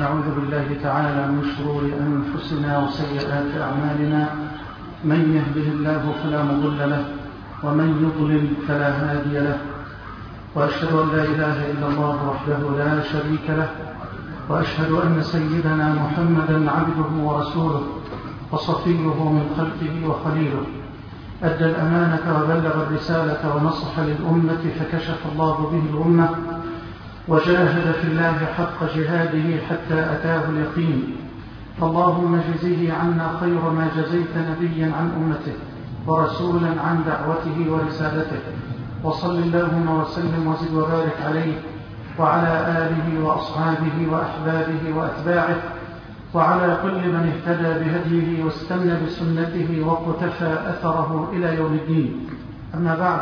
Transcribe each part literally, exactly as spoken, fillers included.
ونعوذ بالله تعالى من شرور أنفسنا وسيئات أعمالنا، من يهده الله فلا مضل له ومن يضلل فلا هادي له، وأشهد أن لا إله إلا الله وحده لا شريك له، وأشهد أن سيدنا محمدا عبده ورسوله وصفيه من خلقه وخليله، أدى الأمانة وبلغ الرسالة ونصح للأمة فكشف الله به الأمة وجاهد في الله حق جهاده حتى أتاه اليقين. اللهم جزه عنا خير ما جزيت نبيا عن أمته ورسولا عن دعوته ورسالته، وصل اللهم وسلم وزد وبارك عليه وعلى آله وأصحابه وأحبابه وأتباعه وعلى كل من اهتدى بهديه واستنى بسنته وقتفى أثره إلى يوم الدين. أما بعد،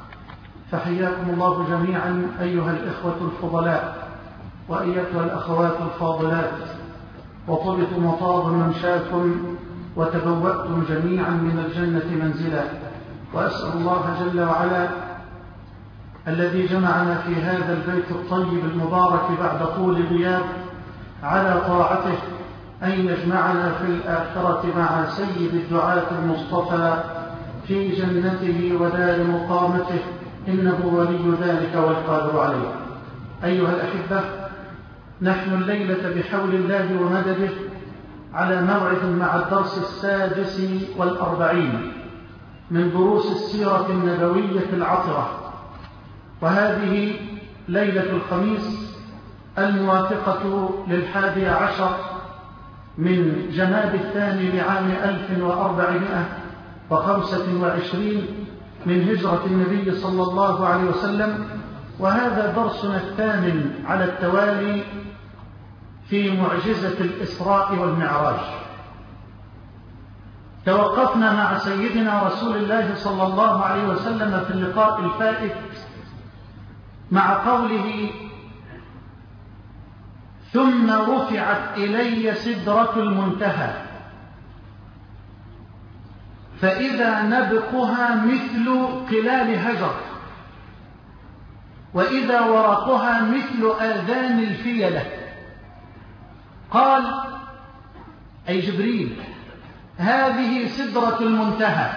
فحياكم الله جميعا أيها الإخوة الفضلاء وأيتها الأخوات الفاضلات، وطبتم وطاب ممشاكم وتبوأتم جميعا من الجنة منزلا، وأسأل الله جل وعلا الذي جمعنا في هذا البيت الطيب المبارك بعد طول غياب على طاعته أن يجمعنا في الآخرة مع سيد الدعاة المصطفى في جنته ودار مقامته، إنه ولي ذلك والقادر عليه. أيها الأحبة، نحن الليلة بحول الله ومدده على موعد مع الدرس السادس والأربعين من دروس السيرة النبوية العطرة، وهذه ليلة الخميس الموافقة للحادي عشر من جماد الثاني لعام ألف وأربعمائة وخمسة وعشرين من هجرة النبي صلى الله عليه وسلم، وهذا درسنا الثامن على التوالي في معجزة الإسراء والمعراج. توقفنا مع سيدنا رسول الله صلى الله عليه وسلم في اللقاء الفائت مع قوله: ثم رفعت إلي سدرة المنتهى فإذا نبقها مثل قلال هجر، وإذا ورقها مثل آذان الفيلة. قال أي جبريل: هذه سدرة المنتهى،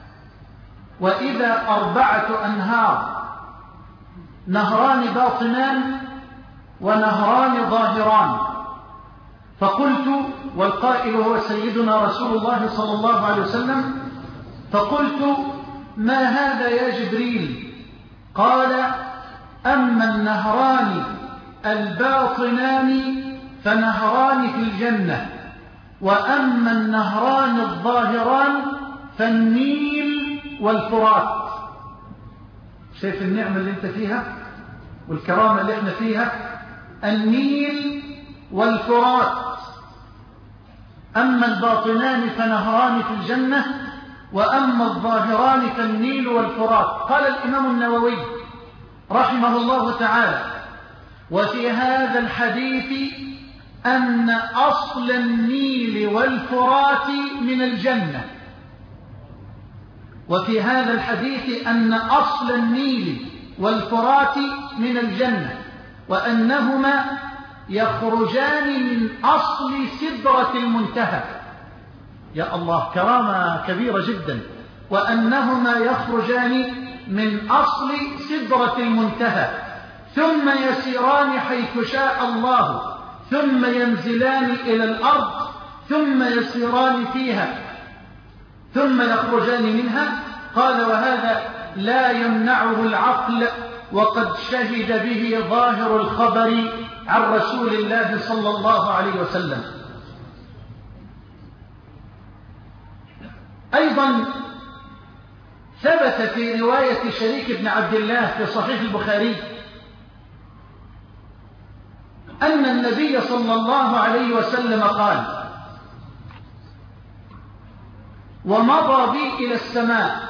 وإذا أربعة أنهار، نهران باطنان ونهران ظاهران. فقلت، والقائل هو سيدنا رسول الله صلى الله عليه وسلم، فقلت: ما هذا يا جبريل؟ قال: أما النهران الباطنان فنهران في الجنة، وأما النهران الظاهران فالنيل والفرات. شايف النعمة اللي انت فيها والكرامة اللي احنا فيها؟ النيل والفرات. أما الباطنان فنهران في الجنة، وأما الظاهران فالنيل والفرات. قال الإمام النووي رحمه الله تعالى: وفي هذا الحديث أن أصل النيل والفرات من الجنة. وفي هذا الحديث أن أصل النيل والفرات من الجنة، وأنهما يخرجان من أصل سدرة المنتهى. يا الله، كرامة كبيرة جدا. وأنهما يخرجان من أصل سدرة المنتهى، ثم يسيران حيث شاء الله، ثم ينزلان إلى الأرض، ثم يسيران فيها، ثم يخرجان منها. قال: وهذا لا يمنعه العقل، وقد شهد به ظاهر الخبر عن رسول الله صلى الله عليه وسلم. أيضا ثبت في رواية شريك بن عبد الله في صحيح البخاري أن النبي صلى الله عليه وسلم قال: ومضى بي إلى السماء،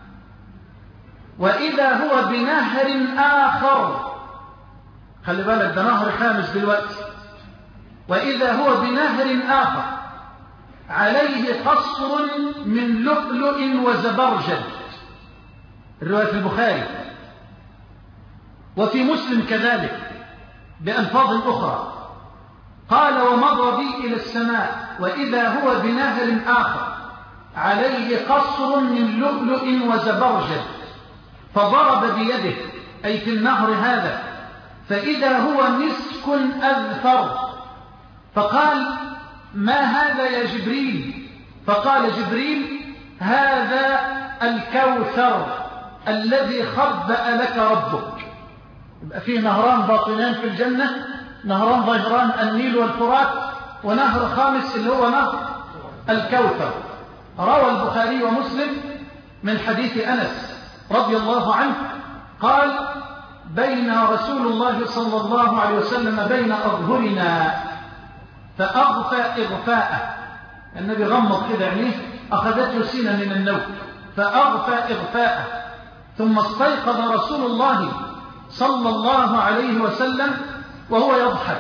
وإذا هو بنهر آخر. خلي بالك، ده نهر خامس دلوقتي. وإذا هو بنهر آخر عليه قصر من لؤلؤ وزبرجد. الرواية البخاري. وفي مسلم كذلك بألفاظ أخرى: قال ومضى بي إلى السماء وإذا هو بنهر آخر عليه قصر من لؤلؤ وزبرجد، فضرب بيده أي في النهر هذا فإذا هو مسك أذفر، فقال ما هذا يا جبريل؟ فقال جبريل هذا الكوثر الذي خبأ لك ربك. يبقى فيه نهران باطنان في الجنة، نهران ظاهران النيل والفرات، ونهر خامس اللي هو نهر الكوثر. روى البخاري ومسلم من حديث أنس رضي الله عنه قال بين رسول الله صلى الله عليه وسلم بين أظهرنا فأغفى إغفاءه، النبي غمض كده عينيه أخذته سنة من النوم فأغفى إغفاءه، ثم استيقظ رسول الله صلى الله عليه وسلم وهو يضحك،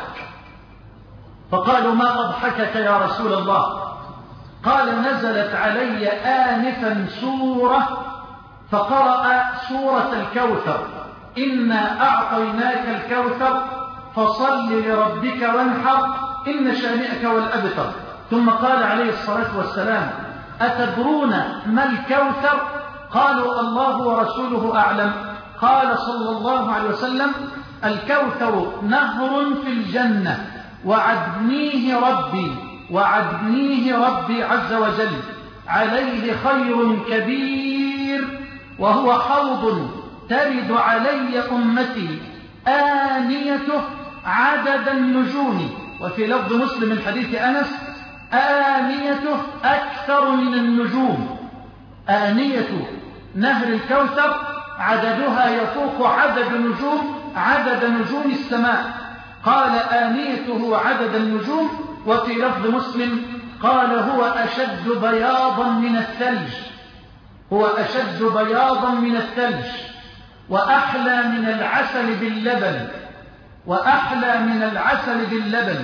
فقالوا ما أضحكك يا رسول الله؟ قال نزلت علي آنفا سورة فقرأ سورة الكوثر إنا أعطيناك الكوثر فصل لربك وانحر إن شانئك والأبتر. ثم قال عليه الصلاة والسلام أتدرون ما الكوثر؟ قالوا الله ورسوله أعلم. قال صلى الله عليه وسلم الكوثر نهر في الجنة وعدنيه ربي وعدنيه ربي عز وجل عليه خير كبير، وهو حوض ترد علي أمتي آنيته عدد النجوم. وفي لفظ مسلم من حديث أنس آنيته أكثر من النجوم. آنية نهر الكوثر عددها يفوق عدد نجوم عدد نجوم السماء. قال آنيته عدد النجوم. وفي لفظ مسلم قال هو أشد بياضا من الثلج، هو أشد بياضا من الثلج وأحلى من العسل باللبن، وأحلى من العسل باللبن.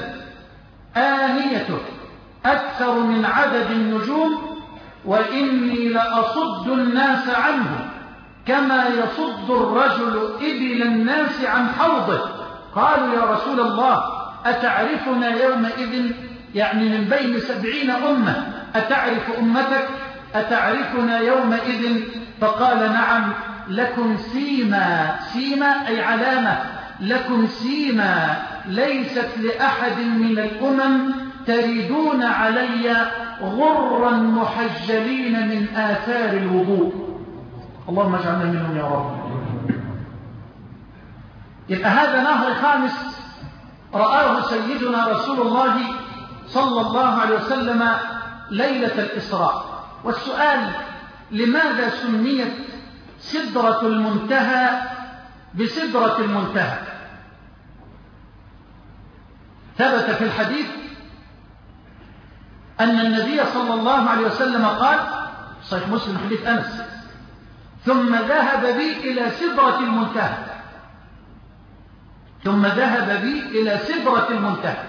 آنيته أكثر من عدد النجوم وإني لأصد الناس عنه كما يصد الرجل إبل الناس عن حوضه. قالوا يا رسول الله أتعرفنا يومئذ؟ يعني من بين سبعين أمة أتعرف أمتك؟ أتعرفنا يومئذ؟ فقال نعم لكم سيما، سيما أي علامة، لكم سيما ليست لأحد من الأمم تريدون علي غرا محجلين من آثار الوضوء. اللهم اجعلنا منهم يا رب. يبقى هذا نهر خامس رآه سيدنا رسول الله صلى الله عليه وسلم ليلة الإسراء. والسؤال لماذا سميت سدرة المنتهى بسدرة المنتهى؟ ثبت في الحديث أن النبي صلى الله عليه وسلم قال صحيح مسلم حديث أنس ثم ذهب بي إلى سدرة المنتهى، ثم ذهب بي إلى سدرة المنتهى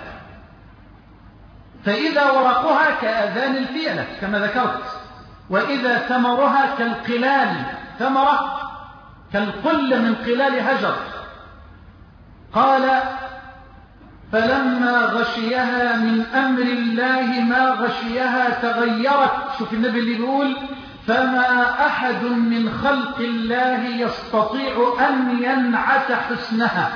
فإذا ورقها كآذان الفيلة كما ذكرت، وإذا ثمرها كالقلال، ثمرة كالقل من قلال هجر. قال فلما غشيها من أمر الله ما غشيها تغيرت. شوف النبي اللي بيقول فما أحد من خلق الله يستطيع أن ينعت حسنها،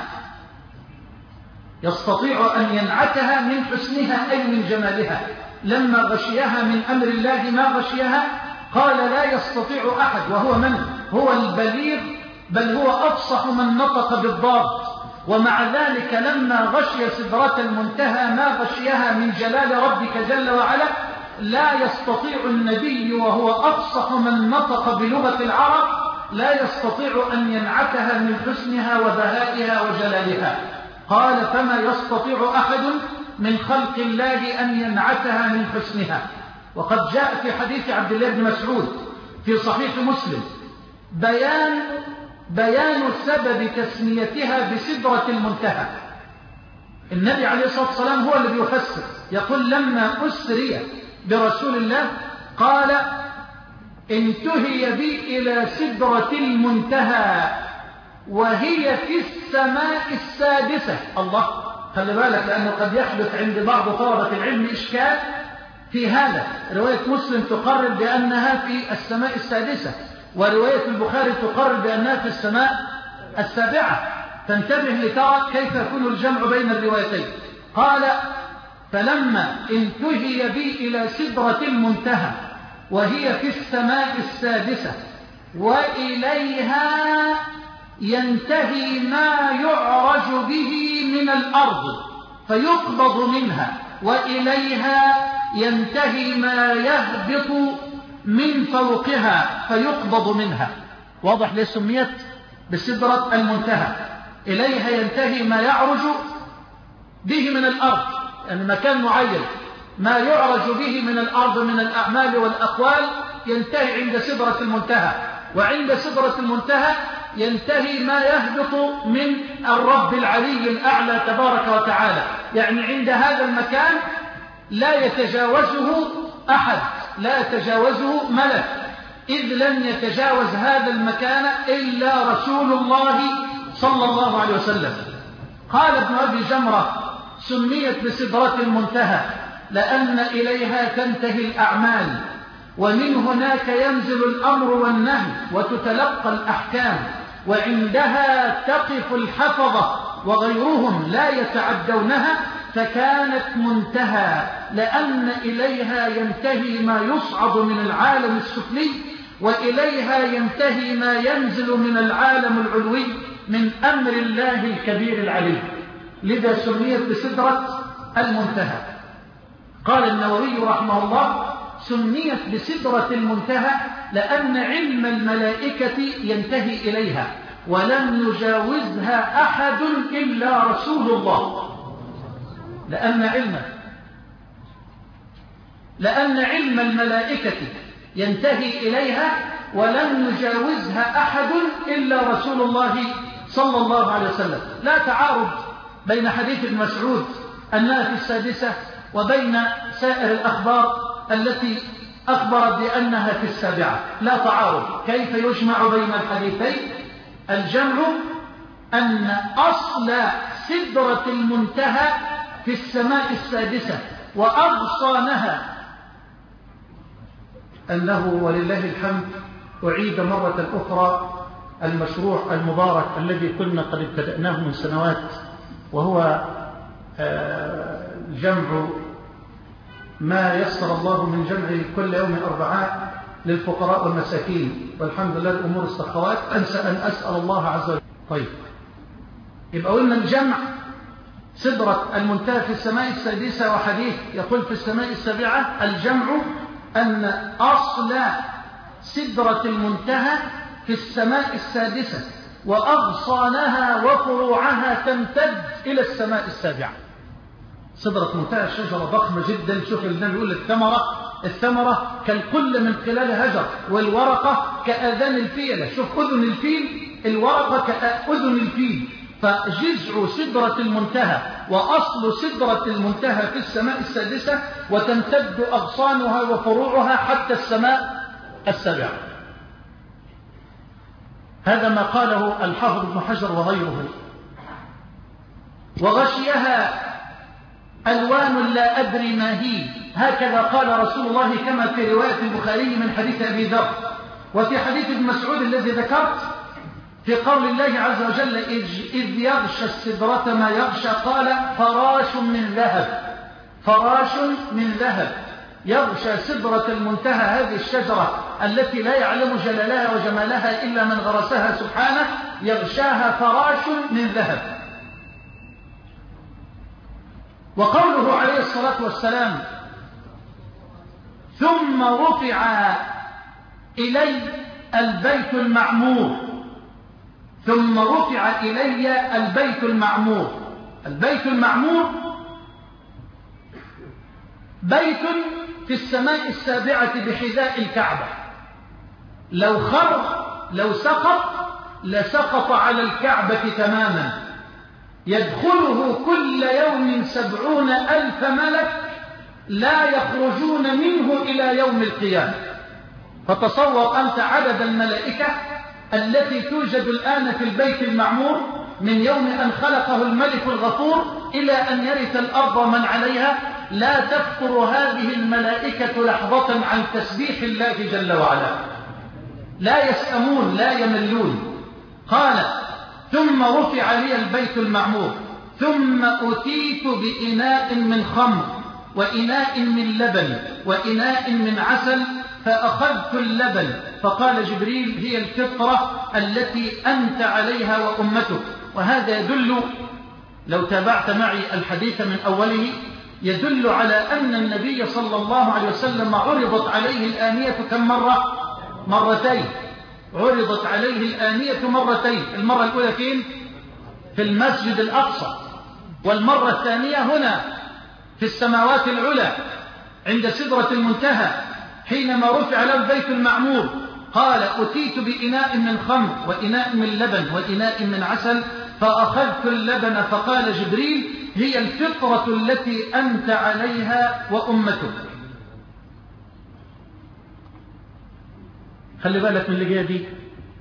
يستطيع أن ينعتها من حسنها أي من جمالها. لما غشيها من أمر الله ما غشيها قال لا يستطيع أحد، وهو من؟ هو البليغ، بل هو أفصح من نطق بالضاد. ومع ذلك لما غشي سدرة المنتهى ما غشيها من جلال ربك جل وعلا لا يستطيع النبي وهو أفصح من نطق بلغة العرب لا يستطيع أن ينعتها من حسنها وبهائها وجلالها. قال فما يستطيع أحد من خلق الله أن ينعتها من حسنها. وقد جاء في حديث عبد الله بن مسعود في صحيح مسلم بيان بيان سبب تسميتها بسدرة المنتهى. النبي عليه الصلاة والسلام هو الذي يفسر، يقول لما أسري برسول الله قال انتهي بي إلى سدرة المنتهى وهي في السماء السادسة. الله، خلي بالك، لأنه قد يحدث عند بعض طلبة العلم إشكال في هذا. رواية مسلم تقرر بأنها في السماء السادسة، ورواية البخاري تقرر بأنها في السماء السابعة، فانتبه لترى كيف يكون الجمع بين الروايتين. قال: فلما انتهي بي إلى سدرة المنتهى وهي في السماء السادسة وإليها ينتهي ما يعرج به من الأرض فيقبض منها، وإليها ينتهي ما يهبط من فوقها فيقبض منها. واضح ليه سميت بسدرة المنتهى؟ إليها ينتهي ما يعرج به من الأرض، يعني مكان معين ما يعرج به من الأرض من الأعمال والأقوال ينتهي عند سدرة المنتهى، وعند سدرة المنتهى ينتهي ما يهبط من الرب العلي الأعلى تبارك وتعالى. يعني عند هذا المكان لا يتجاوزه أحد، لا يتجاوزه ملك، إذ لن يتجاوز هذا المكان إلا رسول الله صلى الله عليه وسلم. قال ابن أبي جمرة: سميت بسدرة المنتهى لأن إليها تنتهي الأعمال، ومن هناك ينزل الأمر والنهي وتتلقى الأحكام، وعندها تقف الحفظة وغيرهم لا يتعدونها، فكانت منتهى لأن إليها ينتهي ما يصعد من العالم السفلي، وإليها ينتهي ما ينزل من العالم العلوي من أمر الله الكبير العلي، لذا سميت بسدرة المنتهى. قال النووي رحمه الله: سميت بسدرة المنتهى لأن علم الملائكة ينتهي إليها ولم يجاوزها أحد إلا رسول الله. لأن علم لأن علم الملائكة ينتهي إليها ولم يجاوزها أحد إلا رسول الله صلى الله عليه وسلم. لا تعارض بين حديث ابن مسعود أنها في السادسة وبين سائر الأخبار التي أخبرت بأنها في السابعة، لا تعارض. كيف يجمع بين الحديثين؟ الجمع أن أصل سدرة المنتهى في السماء السادسة وأغصانها أنه ولله الحمد أعيد مرة أخرى المشروع المبارك الذي كنا قد ابتدأناه من سنوات، وهو جمع ما يسر الله من جمع كل يوم أربعاء للفقراء والمساكين، والحمد لله الأمور استخوات. أنسى أن أسأل الله عز وجل. طيب، يبقى قلنا الجمع سدرة المنتهى في السماء السادسة، وحديث يقول في السماء السابعة. الجمع أن أصل سدرة المنتهى في السماء السادسة وأغصانها وفروعها تمتد إلى السماء السابعة. سدرة منتهى شجرة ضخمة جدا. شوف النبي يقول الثمرة الثمرة كالكل من خلال هجر، والورقة كأذان الفيلة. شوف أذن الفيل، الورقة كأذن الفيل. فجذع سدرة المنتهى وأصل سدرة المنتهى في السماء السادسة، وتمتد أغصانها وفروعها حتى السماء السابعة. هذا ما قاله الحافظ ابن حجر وغيره. وغشيها ألوان لا أدري ما هي، هكذا قال رسول الله كما في رواية البخاري من حديث أبي ذر. وفي حديث ابن مسعود الذي ذكرت في قول الله عز وجل: إذ يغشى السدرة ما يغشى، قال: فراش من ذهب، فراش من ذهب. يغشى سدرة المنتهى هذه الشجرة التي لا يعلم جلالها وجمالها إلا من غرسها سبحانه، يغشاها فراش من ذهب. وقوله عليه الصلاة والسلام: ثم رفع إلي البيت المعمور، ثم رفع إلي البيت المعمور. البيت المعمور بيت في السماء السابعة بحذاء الكعبة، لو خر لو سقط لسقط على الكعبة تماما، يدخله كل يوم سبعون ألف ملك لا يخرجون منه إلى يوم القيامة. فتصور أنت عدد الملائكة التي توجد الآن في البيت المعمور من يوم أن خلقه الملك الغفور إلى أن يرث الأرض ومن عليها لا تفتر هذه الملائكة لحظة عن تسبيح الله جل وعلا، لا يسأمون لا يملون. قال ثم رفع لي البيت المعمور ثم أتيت بإناء من خمر وإناء من لبن وإناء من عسل فأخذت اللبن فقال جبريل هي الفطرة التي أنت عليها وأمتك. وهذا يدل، لو تابعت معي الحديث من أوله، يدل على أن النبي صلى الله عليه وسلم عرضت عليه الآنية كم مرة؟ مرتين. عرضت عليه الآنية مرتين، المرة الأولى فين؟ في المسجد الأقصى، والمرة الثانية هنا في السماوات العلى عند سدرة المنتهى حينما رفع له البيت المعمور. قال أتيت بإناء من خمر وإناء من لبن وإناء من عسل فأخذت اللبن فقال جبريل هي الفطرة التي أنت عليها وأمتك. خلي بالك من اللي جايه دي.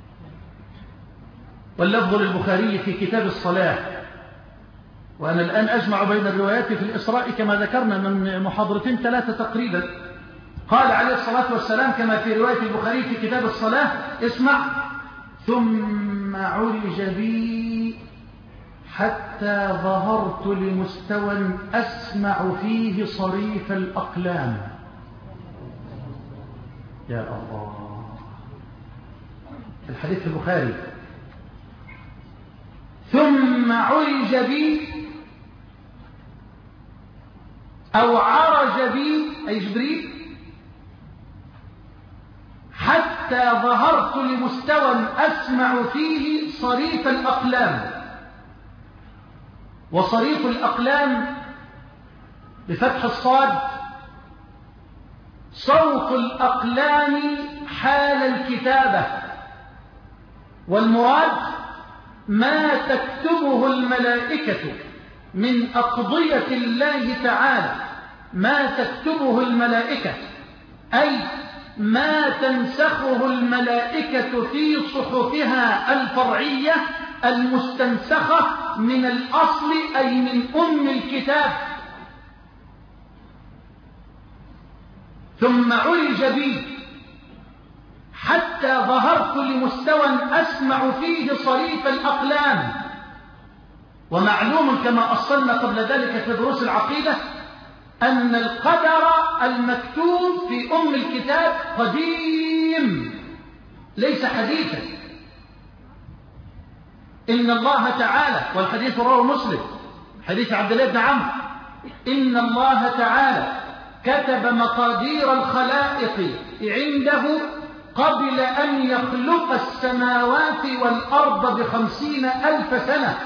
واللفظ للبخاري في كتاب الصلاة، وأنا الآن أجمع بين الروايات في الإسراء كما ذكرنا من محاضرتين ثلاثة تقريبا. قال عليه الصلاة والسلام كما في رواية البخاري في كتاب الصلاة، اسمع: ثم عرج بي حتى ظهرت لمستوى أسمع فيه صريف الأقلام. يا الله، الحديث في البخاري. ثم عرج بي أو عرج بي أي جبريل حتى ظهرت لمستوى أسمع فيه صريف الأقلام. وصريف الأقلام بفتح الصاد صوت الأقلام حال الكتابة، والمراد ما تكتبه الملائكة من أقضية الله تعالى، ما تكتبه الملائكة أي ما تنسخه الملائكة في صحفها الفرعية المستنسخة من الأصل أي من أم الكتاب. ثم عرج بي حتى ظهرت لمستوى أسمع فيه صريف الأقلام. ومعلوم كما أصلنا قبل ذلك في دروس العقيدة أن القدر المكتوب في أم الكتاب قديم ليس حديثا. إن الله تعالى، والحديث رواه مسلم حديث عبد الله بن عمرو، إن الله تعالى كتب مقادير الخلائق عنده قبل أن يخلق السماوات والأرض بخمسين ألف سنة.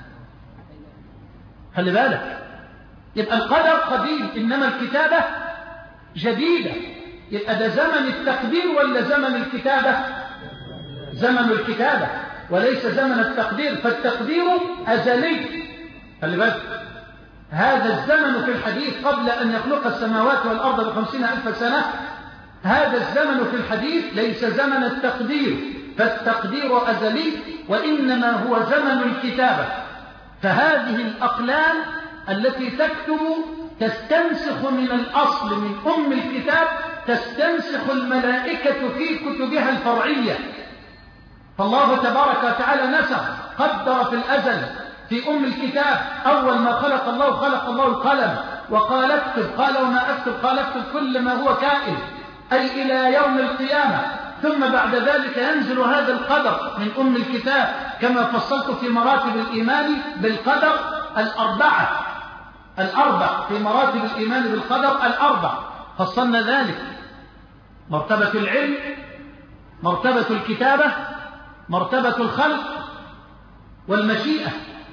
خلي بالك، يبقى القدر قديم إنما الكتابة جديدة. يبقى ده زمن التقدير ولا زمن الكتابة؟ زمن الكتابة وليس زمن التقدير، فالتقدير أزلي. خلي بالك، هذا الزمن في الحديث قبل أن يخلق السماوات والأرض بخمسين ألف سنة، هذا الزمن في الحديث ليس زمن التقدير، فالتقدير أزلي وإنما هو زمن الكتابة. فهذه الأقلام التي تكتب تستنسخ من الأصل من أم الكتاب، تستنسخ الملائكة في كتبها الفرعية. فالله تبارك وتعالى نسخ، قدر في الأزل في أم الكتاب. أول ما خلق الله خلق الله القلم وقال اكتب، قال وما اكتب؟ قال اكتب كل ما هو كائن أي إلى يوم القيامة. ثم بعد ذلك ينزل هذا القدر من أم الكتاب كما فصلت في مراتب الإيمان بالقدر الأربعة، الأربع في مراتب الإيمان بالقدر الأربع فصلنا ذلك: مرتبة العلم، مرتبة الكتابة، مرتبة الخلق، والمشيئة.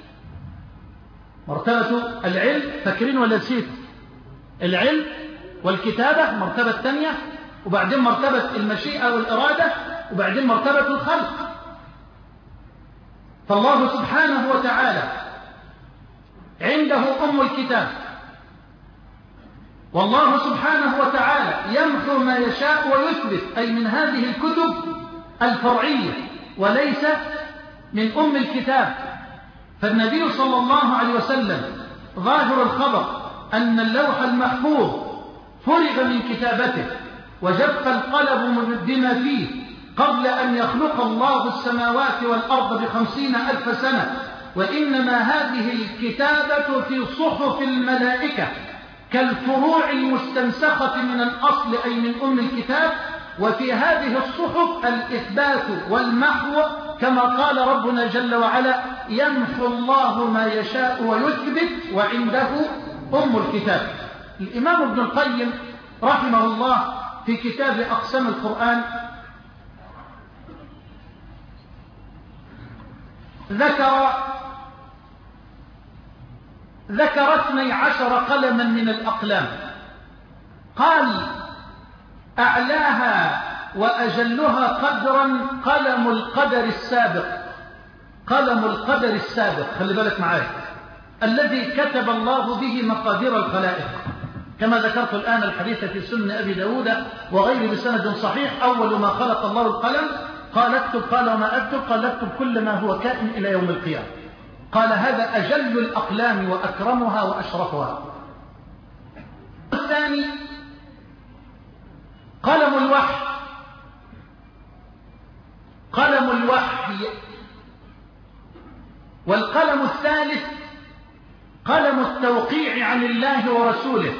مرتبة العلم، فاكرين ولا نسيت؟ العلم والكتابة مرتبة الثانية، وبعدين مرتبة المشيئة والإرادة، وبعدين مرتبة الخلق. فالله سبحانه وتعالى عنده أم الكتاب، والله سبحانه وتعالى يمحو ما يشاء ويثبت أي من هذه الكتب الفرعية وليس من أم الكتاب. فالنبي صلى الله عليه وسلم ظاهر الخبر أن اللوح المحفوظ فرغ من كتابته وجف القلم بما فيه قبل أن يخلق الله السماوات والأرض بخمسين ألف سنة، وإنما هذه الكتابة في صحف الملائكة كالفروع المستنسخة من الأصل أي من أم الكتاب، وفي هذه الصحف الإثبات والمحو كما قال ربنا جل وعلا: يمحو الله ما يشاء ويثبت وعنده أم الكتاب. الإمام ابن القيم رحمه الله في كتاب أقسام القرآن ذكر ذكر اثني عشر قلما من الأقلام، قال: أعلاها وأجلها قدرا قلم القدر السابق. قلم القدر السابق، خلي بالك معايا، الذي كتب الله به مقادير الخلائق، كما ذكرت الآن الحديث في سنن أبي داود وغيره بسند صحيح: أول ما خلق الله القلم قال اكتب، قال وما أكتب؟ قال اكتب كل ما هو كائن إلى يوم القيامة. قال: هذا أجل الأقلام وأكرمها وأشرفها. الثاني قلم الوحي. قلم الوحي. والقلم الثالث قلم التوقيع عن الله ورسوله.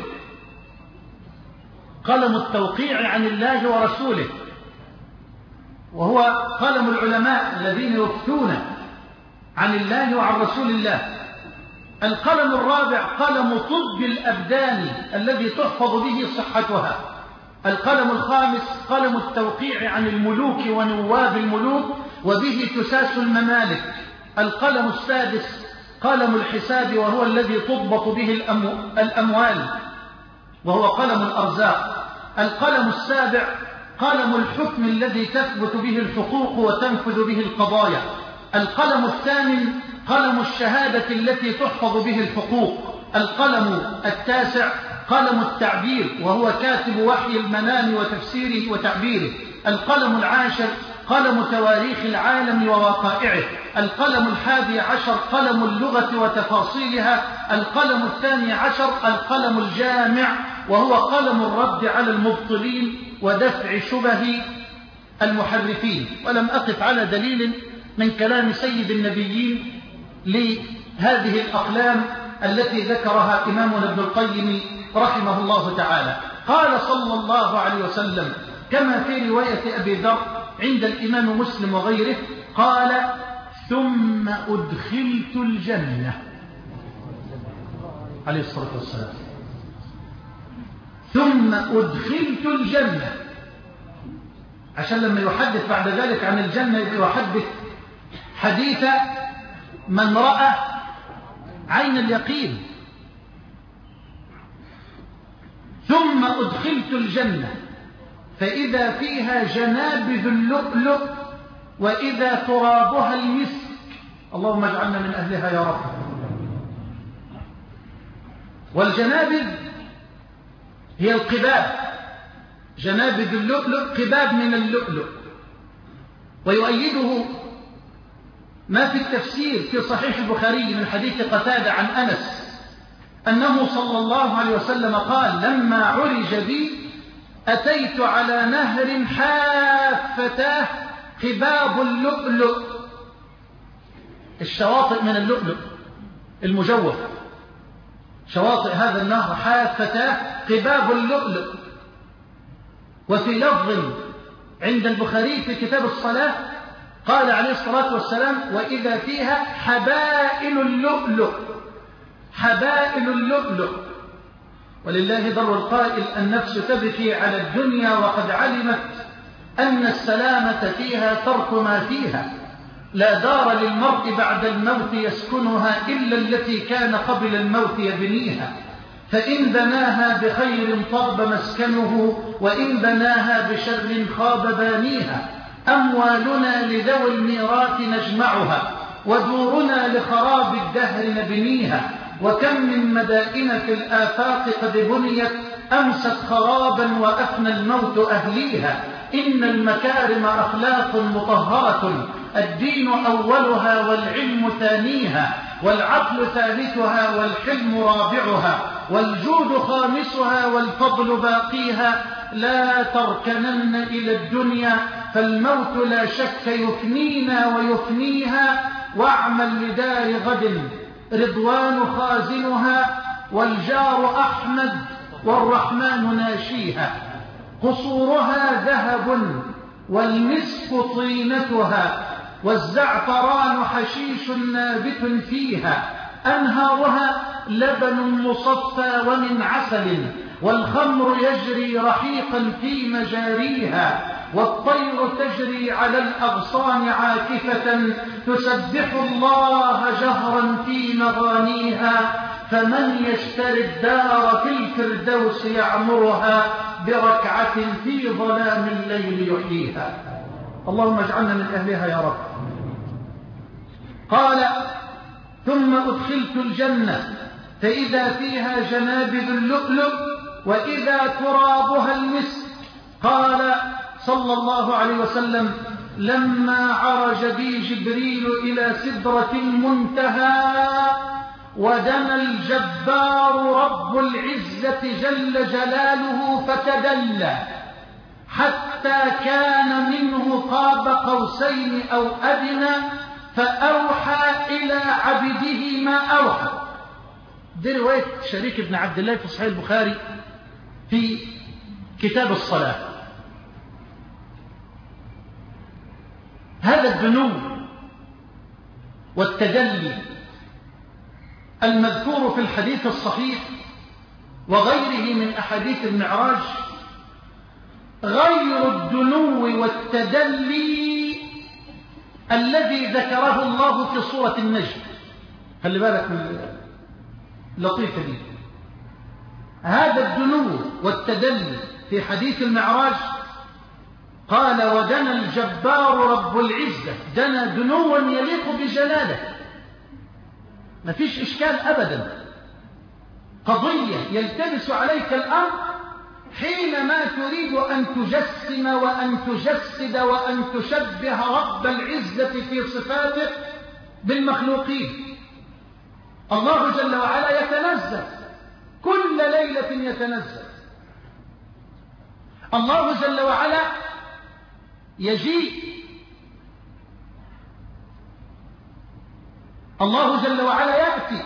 قلم التوقيع عن الله ورسوله، وهو قلم العلماء الذين يفتون عن الله وعن رسول الله. القلم الرابع قلم طب الأبدان الذي تحفظ به صحتها. القلم الخامس قلم التوقيع عن الملوك ونواب الملوك وبه تساس الممالك. القلم السادس قلم الحساب، وهو الذي تضبط به الأموال، وهو قلم الأرزاق. القلم السابع قلم الحكم الذي تثبت به الحقوق وتنفذ به القضايا. القلم الثامن قلم الشهادة التي تحفظ به الحقوق. القلم التاسع قلم التعبير، وهو كاتب وحي المنام وتفسيره وتعبيره. القلم العاشر قلم تواريخ العالم ووقائعه. القلم الحادي عشر قلم اللغة وتفاصيلها. القلم الثاني عشر القلم الجامع، وهو قلم الرد على المبطلين ودفع شبه المحرفين. ولم أقف على دليل من كلام سيد النبيين لهذه الأقلام التي ذكرها إمامنا ابن القيم رحمه الله تعالى. قال صلى الله عليه وسلم كما في رواية أبي ذر عند الإمام مسلم وغيره، قال: ثم أدخلت الجنة، عليه الصلاة والسلام، ثم أدخلت الجنة، عشان لما يحدث بعد ذلك عن الجنة يحدث حديث من رأى عين اليقين. ثم أدخلت الجنة فإذا فيها جنابذ اللؤلؤ وإذا ترابها المسك. اللهم اجعلنا من أهلها يا رب. والجنابذ هي القباب، جنابذ اللؤلؤ قباب من اللؤلؤ. ويؤيده ما في التفسير في صحيح البخاري من حديث قتادة عن أنس أنه صلى الله عليه وسلم قال: لما عرج بي أتيت على نهر حافتاه قباب اللؤلؤ، الشواطئ من اللؤلؤ المجوف، شواطئ هذا النهر حافتاه قباب اللؤلؤ. وفي لفظ عند البخاري في كتاب الصلاة قال عليه الصلاة والسلام: وإذا فيها حبائل اللؤلؤ، حبائل اللؤلؤ. ولله در القائل: النفس تبكي على الدنيا وقد علمت أن السلامة فيها ترك ما فيها، لا دار للمرء بعد الموت يسكنها إلا التي كان قبل الموت يبنيها، فإن بناها بخير طاب مسكنه وإن بناها بشر خاب بانيها. أموالنا لذوي الميراث نجمعها ودورنا لخراب الدهر نبنيها، وكم من مدائن في الآفاق قد بنيت أمست خرابا وأفنى الموت أهليها. إن المكارم أخلاق مطهرة الدين أولها والعلم ثانيها، والعقل ثالثها والحلم رابعها والجود خامسها والفضل باقيها. لا تركنن إلى الدنيا فالموت لا شك يفنينا ويفنيها، واعمل لدار غد رضوان خازنها، والجار أحمد والرحمن ناشيها. قصورها ذهب والمسك طينتها، والزعفران حشيش نابت فيها. أنهارها لبن مصفى ومن عسل، والخمر يجري رحيقا في مجاريها. والطير تجري على الأغصان عاكفة تسبح الله جهرا في مغانيها. فمن يشتري الدار في الفردوس يعمرها، بركعة في ظلام الليل يحييها. اللهم اجعلنا من أهلها يا رب. قال: ثم أدخلت الجنة فإذا فيها جنابذ اللؤلؤ وإذا ترابها المسك. قال صلى الله عليه وسلم: لما عرج بي جبريل إلى سدرة المنتهى ودنا الجبار رب العزة جل جلاله فتدلى حتى كان منه قاب قوسين أو أدنى، فأوحى إلى عبده ما أوحى. دي رواية شريك بن عبد الله في صحيح البخاري في كتاب الصلاة. هذا الدنو والتجلي المذكور في الحديث الصحيح وغيره من أحاديث المعراج غير الدنو والتدلي الذي ذكره الله في سورة النجم. خلي بالك من اللطيفة دي. هذا الدنو والتدلي في حديث المعراج قال: ودنا الجبار رب العزة. دنا دنوا يليق بجلاله، ما فيش إشكال أبدا. قضية يلتبس عليك الأمر حينما تريد أن تجسم وأن تجسد وأن تشبه رب العزة في صفاته بالمخلوقين. الله جل وعلا يتنزل كل ليلة، يتنزل الله جل وعلا، يجيء الله جل وعلا يأتي.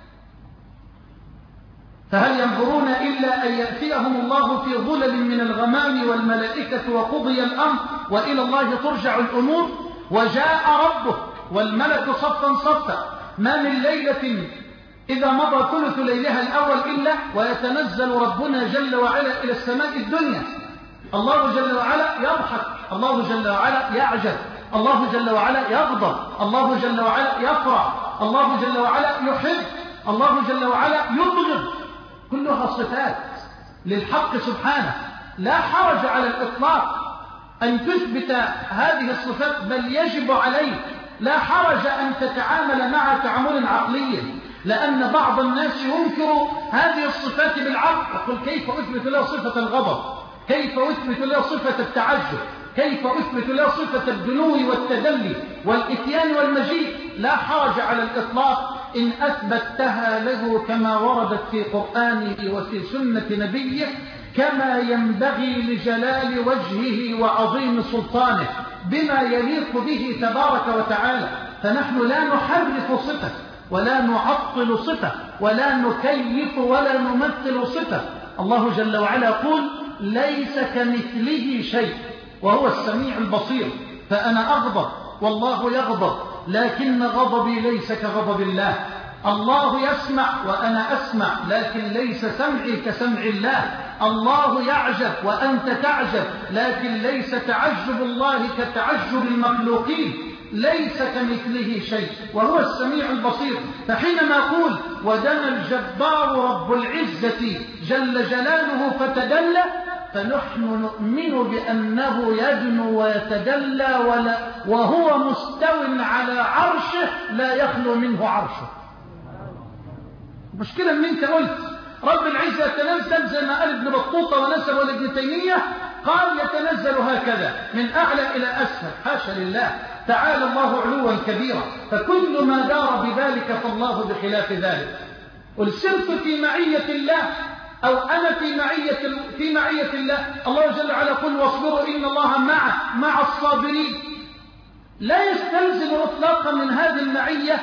فهل ينظرون إلا أن يأتيهم الله في ظلل من الغمام والملائكة وقضي الأمر وإلى الله ترجع الأمور. وجاء ربك والملك صفا صفا، ما من ليلة إذا مضى ثلث ليلها الأول إلا ويتنزل ربنا جل وعلا إلى السماء الدنيا. الله جل وعلا يضحك، الله جل وعلا يعجب، الله جل وعلا يغضب، الله جل وعلا يفرح، الله جل وعلا يحب، الله جل وعلا يبغض. كلها صفات للحق سبحانه. لا حرج على الإطلاق أن تثبت هذه الصفات، بل يجب عليك لا حرج أن تتعامل مع تعامل عقلي، لأن بعض الناس ينكر هذه الصفات بالعقل. يقول: كيف أثبت له صفة الغضب؟ كيف أثبت له صفة التعجب؟ كيف أثبت له صفة الدنو والتدلي والإتيان والمجيء؟ لا حرج على الإطلاق إن أثبتها له كما وردت في قرآنه وفي سنة نبيه، كما ينبغي لجلال وجهه وعظيم سلطانه، بما يليق به تبارك وتعالى. فنحن لا نحرف صفة ولا نعطل صفة ولا نكيف ولا نمثل صفة. الله جل وعلا يقول: ليس كمثله شيء وهو السميع البصير. فأنا أغضب والله يغضب، لكن غضبي ليس كغضب الله. الله يسمع وأنا أسمع، لكن ليس سمعي كسمع الله. الله يعجب وأنت تعجب، لكن ليس تعجب الله كتعجب المخلوقين. ليس كمثله شيء وهو السميع البصير. فحينما أقول: ودنا الجبار رب العزة جل جلاله فتدلى، فنحن نؤمن بأنه يدنو ويتدلى ولا وهو مستو على عرشه لا يخلو منه عرشه. مشكلة من انت قلت رب العزة يتنزل زي ما قال ابن بطوطة ونسبه لابن تيمية، قال يتنزل هكذا من أعلى إلى أسفل. حاشا لله، تعالى الله علوا كبيرا. فكل ما دار بذلك فالله بخلاف ذلك. قل سرت في معية الله أو أنا في معية, في معية الله. الله جل وعلا يقول واصبروا إن الله مع مع الصابرين. لا يستلزم إطلاقا من هذه المعية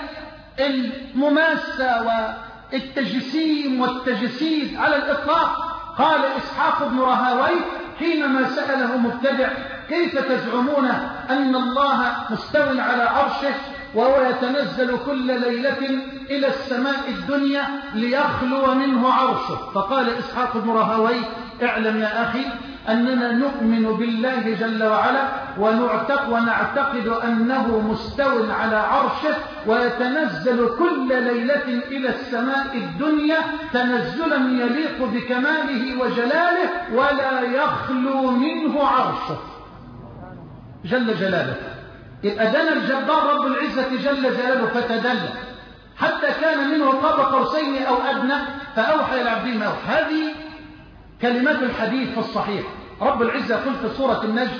المماسة والتجسيم والتجسيد على الإطلاق. قال إسحاق بن راهويه حينما سأله مبتدع كيف تزعمون أن الله مستو على عرشه وهو يتنزل كل ليلة إلى السماء الدنيا ليخلو منه عرشه؟ فقال إسحاق بن راهويه اعلم يا أخي أننا نؤمن بالله جل وعلا ونعتق ونعتقد أنه مستو على عرشه ويتنزل كل ليلة إلى السماء الدنيا تنزلا يليق بكماله وجلاله ولا يخلو منه عرشه جل جلاله. يبقى دنا الجبار رب العزة جل جلاله فتدلى حتى كان منه قاب قوسين أو أدنى فأوحى إلى عبده ما أوحى. هذه كلمات الحديث في الصحيح. رب العزة يقول في سورة النجم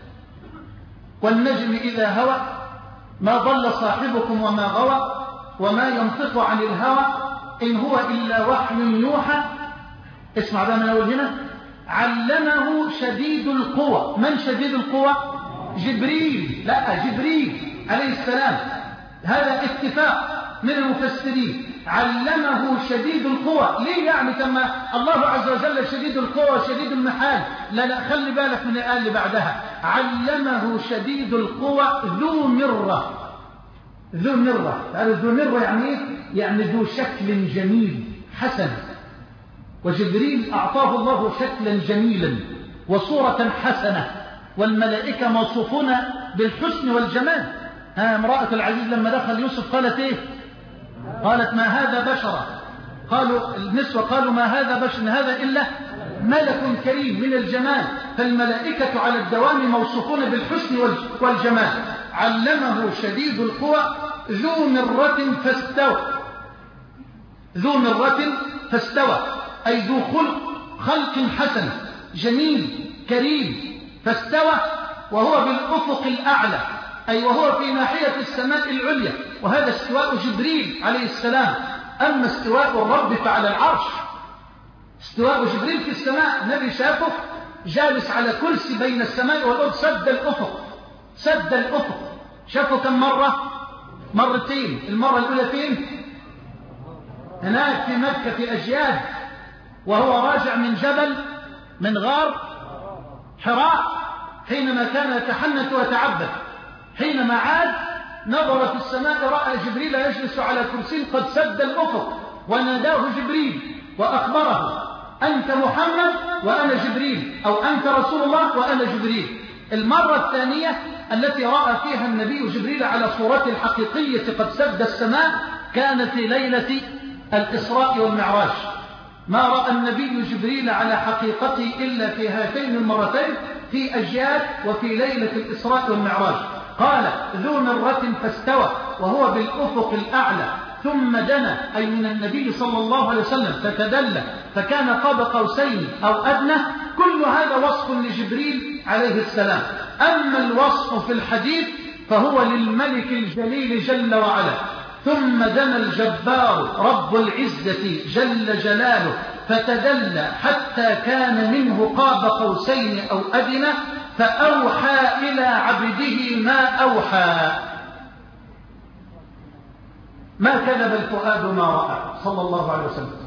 والنجم إذا هوى ما ضل صاحبكم وما غوى وما ينطق عن الهوى إن هو إلا وحي يوحى. اسمع بقى من أول هنا. علمه شديد القوى. من شديد القوى؟ جبريل. لا جبريل عليه السلام. هذا اتفاق من المفسرين. علمه شديد القوى. ليه يعني كما الله عز وجل شديد القوى شديد المحال؟ لا لا خلي بالك من الآية اللي بعدها. علمه شديد القوى ذو مرة. ذو مرة. تعرف ذو مرة يعني ايه؟ يعني ذو شكل جميل حسن. وجبريل أعطاه الله شكلا جميلا وصورة حسنة والملائكة موصوفون بالحسن والجمال. ها امرأة العزيز لما دخل يوسف قالت ايه؟ قالت ما هذا بشرا. قالوا النسوة قالوا ما هذا بشر هذا إلا ملك كريم من الجمال. فالملائكة على الدوام موصوفون بالحسن والجمال. علمه شديد القوى ذو مرة فاستوى. ذو مرة فاستوى أي ذو خلق خلق حسن جميل كريم. فاستوى وهو بالأفق الأعلى أي وهو في ناحية السماء العليا. وهذا استواء جبريل عليه السلام. أما استواء الرب فعلى العرش. استواء جبريل في السماء النبي شافه جالس على كرسي بين السماء والأرض سد الأفق. سد الأفق. شافه كم مرة؟ مرتين. المرة الأولى فين؟ هناك في مكة في أجياد وهو راجع من جبل من غار حراء حينما كان يتحنث ويتعبد. حينما عاد نظر في السماء رأى جبريل يجلس على كرسي قد سد الأفق وناداه جبريل وأخبره أنت محمد وأنا جبريل أو أنت رسول الله وأنا جبريل. المرة الثانية التي رأى فيها النبي جبريل على صورته الحقيقية قد سد السماء كان في ليلة الإسراء والمعراج. ما رأى النبي جبريل على حقيقته إلا في هاتين المرتين في أجياد وفي ليلة الإسراء والمعراج. قال ذو مرة فاستوى وهو بالأفق الأعلى ثم دنا أي من النبي صلى الله عليه وسلم فتدلى فكان قاب قوسين أو أدنى. كل هذا وصف لجبريل عليه السلام. أما الوصف في الحديث فهو للملك الجليل جل وعلا. ثم دنا الجبار رب العزة جل جلاله فتدلى حتى كان منه قاب قوسين أو أدنى فأوحى إلى عبده ما أوحى. ما كذب الفؤاد ما رأى صلى الله عليه وسلم.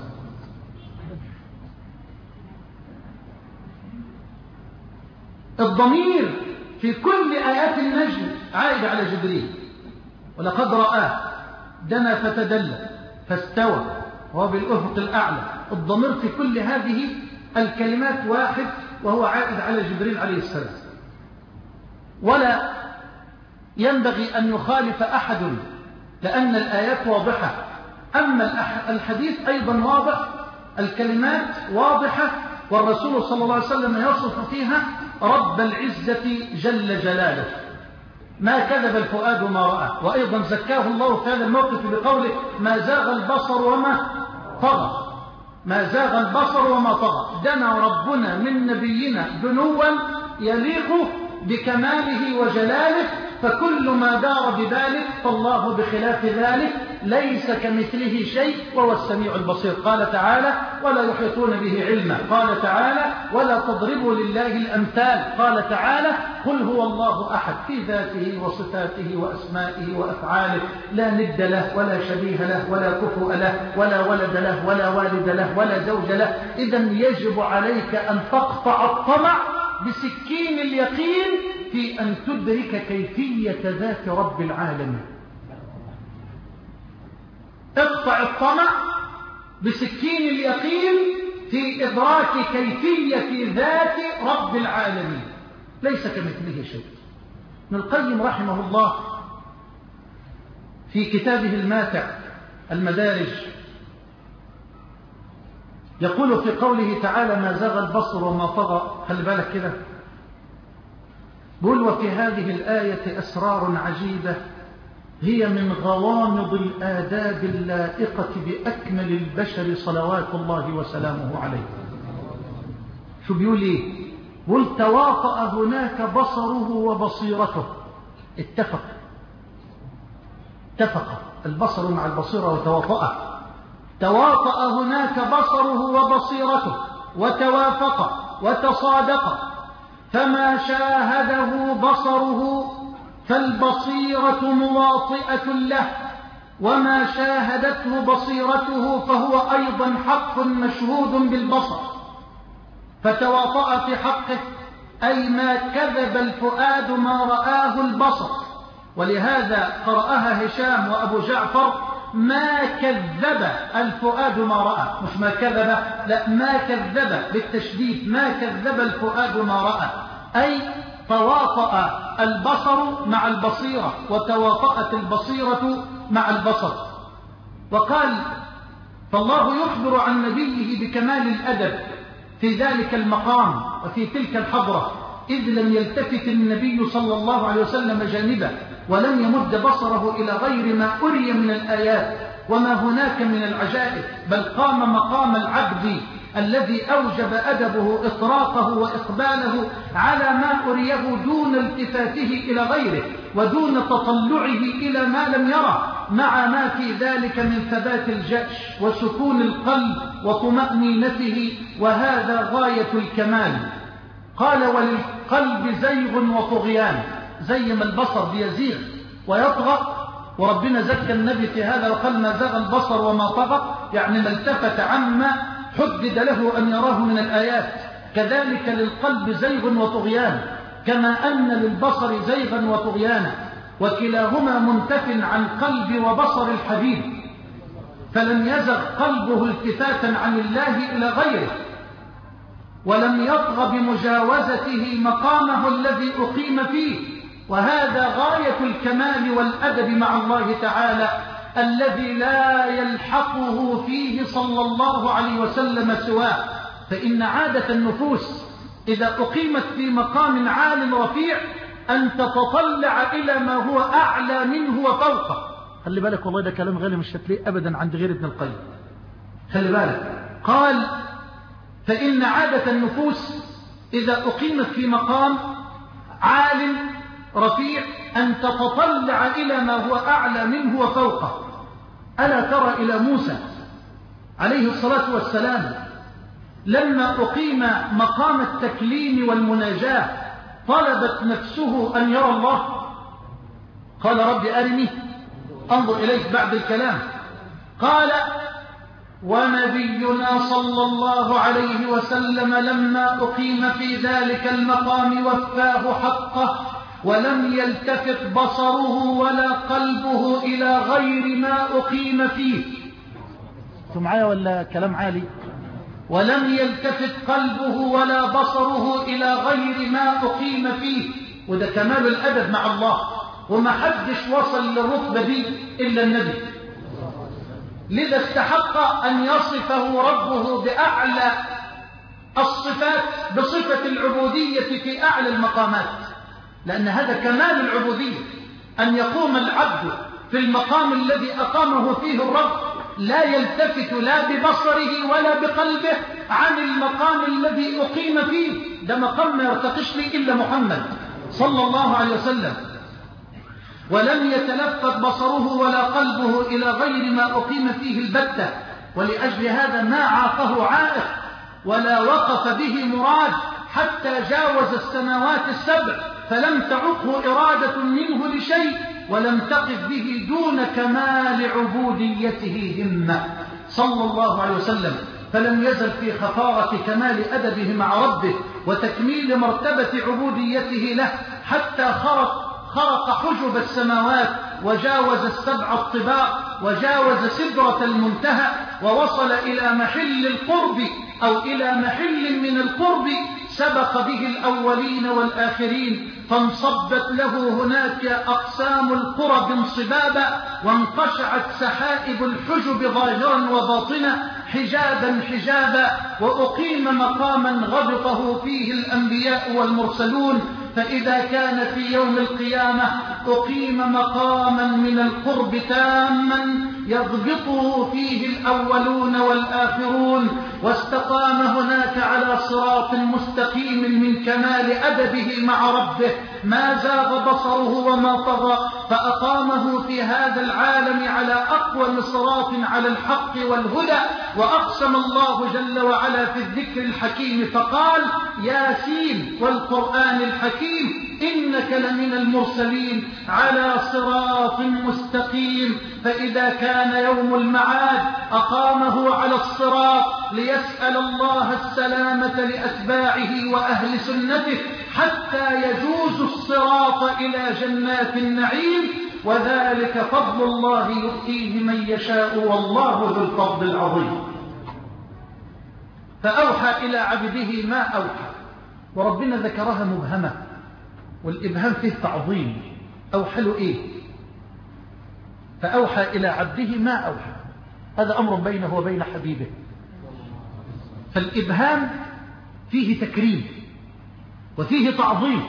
الضمير في كل آيات النجم عائد على جبريل. ولقد رآه دنا فتدلى فاستوى وهو بالأفق الأعلى. الضمير في كل هذه الكلمات واحد وهو عائد على جبريل عليه السلام. ولا ينبغي أن يخالف أحد لأن الآيات واضحة. أما الحديث أيضا واضح الكلمات واضحة والرسول صلى الله عليه وسلم يصف فيها رب العزة جل جلاله. ما كذب الفؤاد ما رأى. وأيضا زكاه الله في هذا الموقف بقوله ما زاغ البصر وما طغى. ما زاغ البصر وما طغى. دنا ربنا من نبينا دنوا يليق بكماله وجلاله فكل ما دار بذلك فالله بخلاف ذلك ليس كمثله شيء وهو السميع البصير. قال تعالى ولا يحيطون به علما. قال تعالى ولا تضربوا لله الأمثال. قال تعالى قل هو الله أحد في ذاته وصفاته وأسمائه وأفعاله لا ند له ولا شبيه له ولا كفؤ له ولا ولد له ولا والد له ولا زوج له. إذن يجب عليك أن تقطع الطمع بسكين اليقين في أن تدرك كيفية ذات رب العالمين. اقطع الطمع بسكين اليقين في إدراك كيفية ذات رب العالمين ليس كمثله شيء. ابن القيم رحمه الله في كتابه الماتع المدارج يقول في قوله تعالى ما زغ البصر وما طغى. خلي بالك كده، بقول وفي هذه الآية أسرار عجيبة هي من غوامض الآداب اللائقة بأكمل البشر صلوات الله وسلامه عليه. شو بيقول ايه؟ بقول تواطأ هناك بصره وبصيرته. اتفق اتفق البصر مع البصيرة وتواطأ. تواطأ هناك بصره وبصيرته وتوافق وتصادق، فما شاهده بصره فالبصيرة مواطئة له، وما شاهدته بصيرته فهو أيضا حق مشهود بالبصر. فتواطأ في حقه أي ما كذب الفؤاد ما رآه البصر. ولهذا قرأها هشام وأبو جعفر ما كذب الفؤاد ما رأى، مش ما كذب، لا ما كذب بالتشديد، ما كذب الفؤاد ما رأى، أي تواطأ البصر مع البصيرة وتواطأت البصيرة مع البصر. وقال فالله يخبر عن نبيه بكمال الأدب في ذلك المقام وفي تلك الحضرة، إذ لم يلتفت النبي صلى الله عليه وسلم جانبه ولم يمد بصره إلى غير ما أري من الآيات وما هناك من العجائب، بل قام مقام العبد الذي أوجب أدبه إطراقه وإقباله على ما أريه دون التفاته إلى غيره ودون تطلعه إلى ما لم يره، مع ما في ذلك من ثبات الجأش وسكون القلب وطمأنينته، وهذا غاية الكمال. قال وللقلب زيغ وطغيان، زي ما البصر بيزيغ ويطغى، وربنا زكى النبي في هذا وقال ما زاغ البصر وما طغى، يعني ما التفت عما حدد له أن يراه من الآيات. كذلك للقلب زيغ وطغيان، كما أن للبصر زيغا وطغيانا، وكلاهما منتف عن قلب وبصر الحبيب، فلم يزغ قلبه التفاتا عن الله إلى غيره، ولم يطغ بمجاوزته مقامه الذي أقيم فيه. وهذا غاية الكمال والأدب مع الله تعالى الذي لا يلحقه فيه صلى الله عليه وسلم سواه. فإن عادة النفوس إذا أقيمت في مقام عال رفيع أن تتطلع إلى ما هو أعلى منه وفوقه. خلي بالك والله ده كلام غالي مش هتلاقيه أبدا عند غير ابن القيم. خلي بالك قال فإن عادة النفوس إذا أقيمت في مقام عال رفيع أن تتطلع إلى ما هو أعلى منه وفوقه. ألا ترى إلى موسى عليه الصلاة والسلام لما أقيم مقام التكليم والمناجاة طلبت نفسه أن يرى الله، قال رب أرني أنظر إليك بعد الكلام. قال ونبينا صلى الله عليه وسلم لما أقيم في ذلك المقام وفاه حقه ولم يلتفت بصره ولا قلبه إلى غير ما أقيم فيه. انتوا معايا ولا كلام عالي؟ ولم يلتفت قلبه ولا بصره إلى غير ما أقيم فيه. وده كمال الأدب مع الله، وما حدش وصل للرتبة دي إلا النبي. لذا استحق أن يصفه ربه بأعلى الصفات بصفة العبودية في أعلى المقامات، لأن هذا كمال العبودية، أن يقوم العبد في المقام الذي أقامه فيه الرب لا يلتفت لا ببصره ولا بقلبه عن المقام الذي أقيم فيه. ده مقام ما يرتقش لي إلا محمد صلى الله عليه وسلم. ولم يتلفت بصره ولا قلبه إلى غير ما أقيم فيه البتة، ولأجل هذا ما عاقه عائق ولا وقف به مراد حتى جاوز السماوات السبع، فلم تعقه إرادة منه لشيء، ولم تقف به دون كمال عبوديته همة صلى الله عليه وسلم، فلم يزل في خفارة كمال أدبه مع ربه وتكميل مرتبة عبوديته له، حتى خرق خرق حجب السماوات وجاوز السبع الطباق وجاوز سدرة المنتهى ووصل إلى محل القرب أو إلى محل من القرب سبق به الأولين والآخرين، فانصبت له هناك أقسام القرب انصبابا، وانقشعت سحائب الحجب ظاهرا وباطنا حجابا حجابا، وأقيم مقاما غبطه فيه الأنبياء والمرسلون. فإذا كان في يوم القيامة أقيم مقاما من القرب تاما يضبطه فيه الأولون والآخرون، واستقام هناك على صراط مستقيم من كمال أدبه مع ربه، ما زاغ بصره وما طغى، فأقامه في هذا العالم على أقوم صراط على الحق والهدى. وأقسم الله جل وعلا في الذكر الحكيم فقال: ياسين والقرآن الحكيم إنك لمن المرسلين على صراط مستقيم. فإذا كان يوم المعاد أقامه على الصراط ليسأل الله السلامة لأتباعه وأهل سنته حتى يجوز الصراط إلى جنات النعيم، وذلك فضل الله يؤتيه من يشاء والله ذو الفضل العظيم. فأوحى إلى عبده ما أوحى، وربنا ذكرها مبهمة، والإبهام فيه تعظيم. أوحى له إيه؟ فأوحى إلى عبده ما أوحى، هذا أمر بينه وبين حبيبه، فالإبهام فيه تكريم وفيه تعظيم،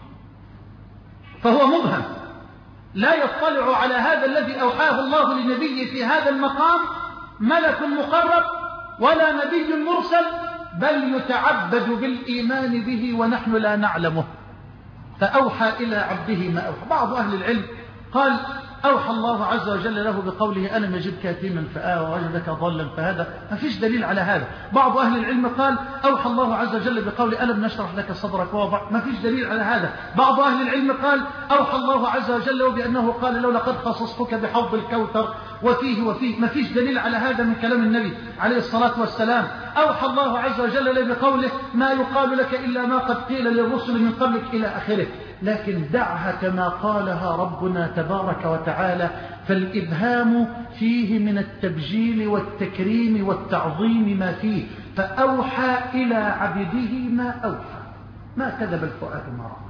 فهو مبهم لا يطلع على هذا الذي أوحاه الله لنبيه في هذا المقام ملك مقرب ولا نبي مرسل، بل يتعبد بالإيمان به ونحن لا نعلمه. فأوحى إلى عبده ما أوحى. بعض أهل العلم قال أوحى الله عز وجل له بقوله ألم يجدك يتيما فآوى ووجدك ضالا فهدى، ما فيش دليل على هذا. بعض أهل العلم قال أوحى الله عز وجل بقوله ألم نشرح لك صدرك ووضع، ما فيش دليل على هذا. بعض أهل العلم قال أوحى الله عز وجل بأنه قال له لقد خصصتك بحوض الكوثر وفيه وفيه، ما فيش دليل على هذا من كلام النبي عليه الصلاة والسلام. أوحى الله عز وجل له بقوله ما يقال لك إلا ما قد قيل للرسل من قبلك إلى آخره، لكن دعها كما قالها ربنا تبارك وتعالى. فالإبهام فيه من التبجيل والتكريم والتعظيم ما فيه. فأوحى إلى عبده ما أوحى، ما كذب الفؤاد ما رأى.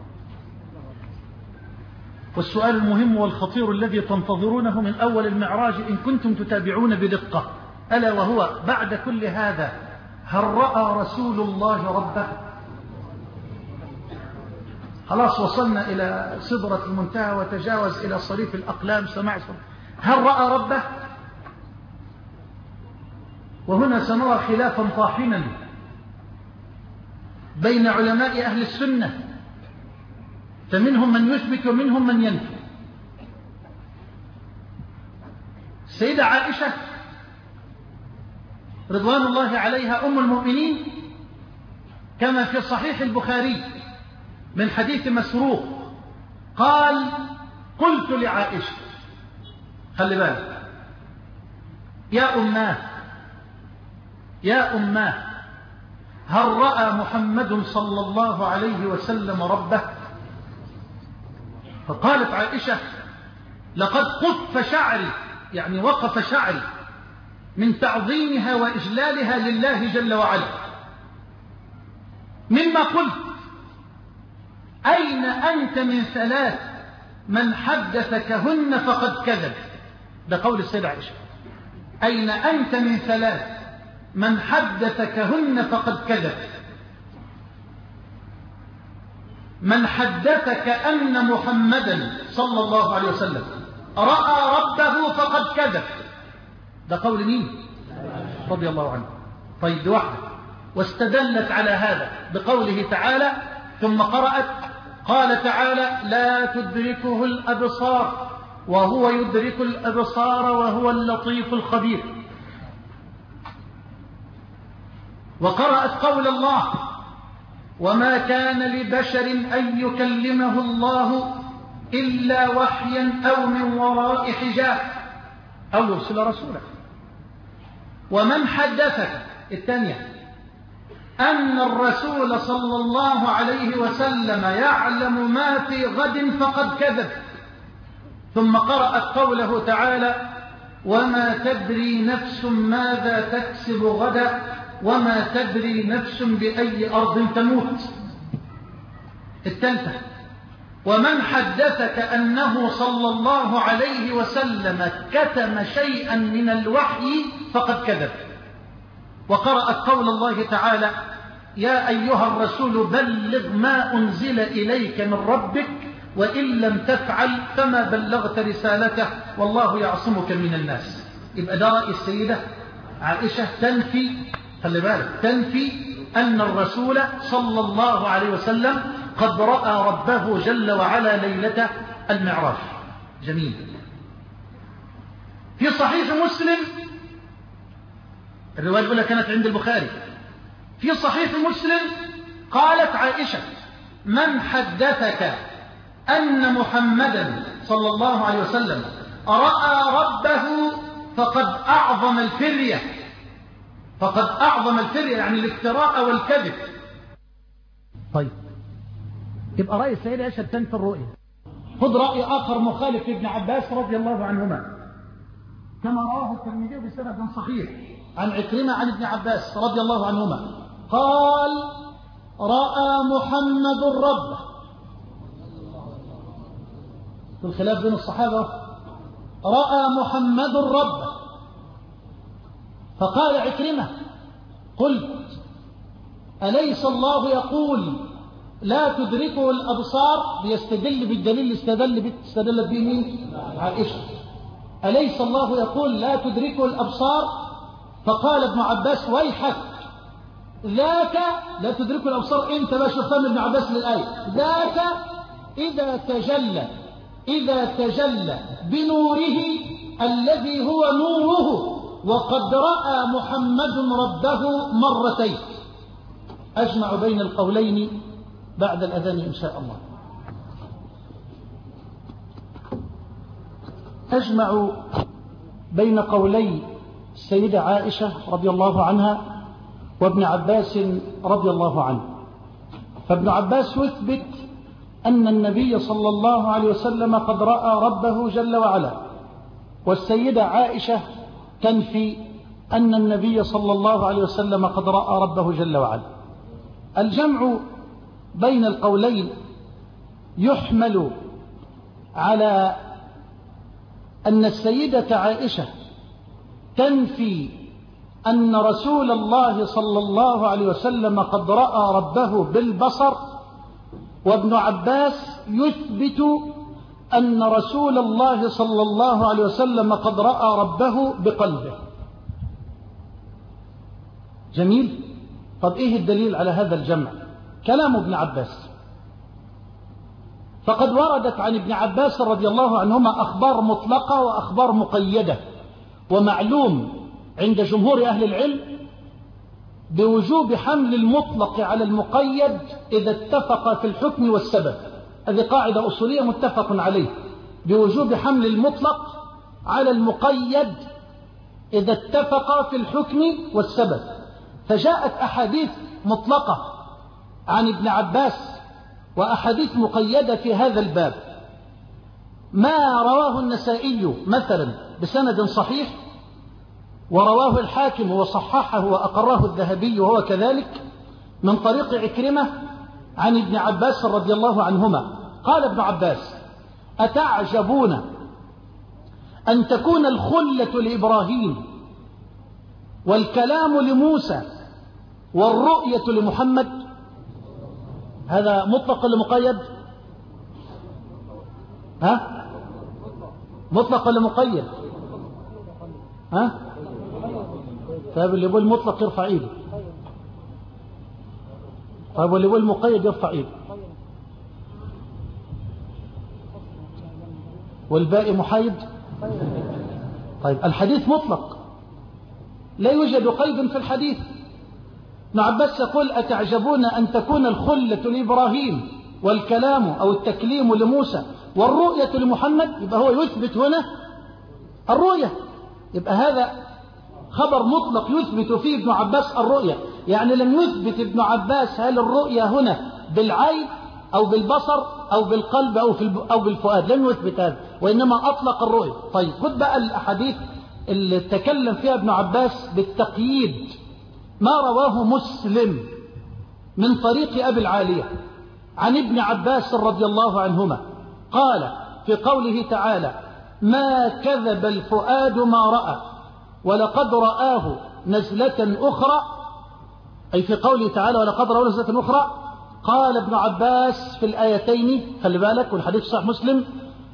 والسؤال المهم والخطير الذي تنتظرونه من أول المعراج إن كنتم تتابعون بدقة، ألا وهو بعد كل هذا هل رأى رسول الله ربه؟ خلاص وصلنا إلى سدرة المنتهى وتجاوز إلى صريف الأقلام سمع صريف. هل رأى ربه؟ وهنا سنرى خلافا طاحنا بين علماء أهل السنة، فمنهم من يثبت ومنهم من ينفي. السيدة عائشة رضوان الله عليها أم المؤمنين كما في صحيح البخاري من حديث مسروق قال قلت لعائشة، خلي بالك يا أماه يا أماه هل رأى محمد صلى الله عليه وسلم ربه؟ فقالت عائشة لقد قف شعري، يعني وقف شعري من تعظيمها وإجلالها لله جل وعلا، مما قلت أين أنت من ثلاث من حدثكهن فقد كذب. ده قول السيدة عائشة، أين أنت من ثلاث من حدثكهن فقد كذب. من حدثك أن محمدا صلى الله عليه وسلم رأى ربه فقد كذب. ده قول مين؟ رضي الله عنه. طيب دي واحدة. واستدلت على هذا بقوله تعالى ثم قرأت قال تعالى: لا تدركه الأبصار وهو يدرك الأبصار وهو اللطيف الخبير. وقرأت قول الله: وما كان لبشر أن يكلمه الله إلا وحيا أو من وراء حجاب أو يرسل رسوله. ومن حدثك الثانية أن الرسول صلى الله عليه وسلم يعلم ما في غد فقد كذب. ثم قرأت قوله تعالى: وما تدري نفس ماذا تكسب غدا وما تدري نفس بأي أرض تموت. الثالثة: ومن حدثك أنه صلى الله عليه وسلم كتم شيئا من الوحي فقد كذب. وقرأت قول الله تعالى: يا أيها الرسول بلغ ما أنزل إليك من ربك وإن لم تفعل فما بلغت رسالته والله يعصمك من الناس. يبقى ده رأي السيدة عائشة تنفي، خلي بالك، تنفي أن الرسول صلى الله عليه وسلم قد رأى ربه جل وعلا ليلة المعراج. جميل. في صحيح مسلم، الرواية الأولى كانت عند البخاري، في صحيح مسلم قالت عائشة: من حدثك أن محمدا صلى الله عليه وسلم رأى ربه فقد أعظم الفرية. فقد أعظم الفرية يعني الافتراء والكذب. طيب، يبقى رأي السيدة عائشة تنفي الرؤية. خذ رأي آخر مخالف لابن عباس رضي الله عنهما كما رواه الترمذي بسند صحيح عن عكرمة عن ابن عباس رضي الله عنهما قال: رأى محمد ربه. في الخلاف بين الصحابة: رأى محمد ربه. فقال عكرمة: قلت: أليس الله يقول لا تدركه الأبصار؟ بيستدل بالدليل استدل استدلت به مين؟ عائشة. أليس الله يقول لا تدركه الأبصار؟ فقال ابن عباس: ويحك، ذاك لا تدركه الأبصار. انت بقى شوف فهم ابن عباس للآية: ذاك إذا تجلى إذا تجلى بنوره الذي هو نوره وقد رأى محمد ربه مرتين. أجمع بين القولين بعد الأذان إن شاء الله. أجمع بين قولي السيدة عائشة رضي الله عنها وابن عباس رضي الله عنه. فابن عباس يثبت أن النبي صلى الله عليه وسلم قد رأى ربه جل وعلا، والسيدة عائشة تنفي أن النبي صلى الله عليه وسلم قد رأى ربه جل وعلا. الجمع بين القولين يحمل على أن السيدة عائشة تنفي أن رسول الله صلى الله عليه وسلم قد رأى ربه بالبصر، وابن عباس يثبت أن رسول الله صلى الله عليه وسلم قد رأى ربه بقلبه. جميل. طب إيه الدليل على هذا الجمع؟ كلام ابن عباس. فقد وردت عن ابن عباس رضي الله عنهما أخبار مطلقة وأخبار مقيدة، ومعلوم عند جمهور أهل العلم بوجوب حمل المطلق على المقيد إذا اتفق في الحكم والسبب. هذه قاعدة أصولية متفق عليه، بوجوب حمل المطلق على المقيد إذا اتفق في الحكم والسبب. فجاءت أحاديث مطلقة عن ابن عباس وأحاديث مقيدة في هذا الباب. ما رواه النسائي مثلا بسند صحيح، ورواه الحاكم وصححه وأقره الذهبي وهو كذلك، من طريق عكرمة عن ابن عباس رضي الله عنهما قال ابن عباس: أتعجبون أن تكون الخلة لإبراهيم والكلام لموسى والرؤية لمحمد؟ هذا مطلق ولا مقيد؟ ها؟ مطلق ولا مقيد؟ ها؟ طيب اللي يقول مطلق يرفع ايده. طيب واللي يقول مقيد يرفع ايده. والباقي محايد. طيب الحديث مطلق لا يوجد قيد في الحديث. ابن عباس يقول أتعجبون أن تكون الخلة لإبراهيم والكلام أو التكليم لموسى والرؤية لمحمد؟ يبقى هو يثبت هنا الرؤية، يبقى هذا خبر مطلق يثبت فيه ابن عباس الرؤية. يعني لم يثبت ابن عباس هل الرؤية هنا بالعين أو بالبصر أو بالقلب أو, في أو بالفؤاد، لم يثبت هذا، وإنما أطلق الرؤية. طيب خد بقى الأحاديث اللي تكلم فيها ابن عباس بالتقييد. ما رواه مسلم من طريق أبي العالية عن ابن عباس رضي الله عنهما قال في قوله تعالى ما كذب الفؤاد ما رأى ولقد رآه نزلة أخرى، أي في قوله تعالى ولقد رآه نزلة أخرى. قال ابن عباس في الآيتين، خلي بالك والحديث صحيح مسلم،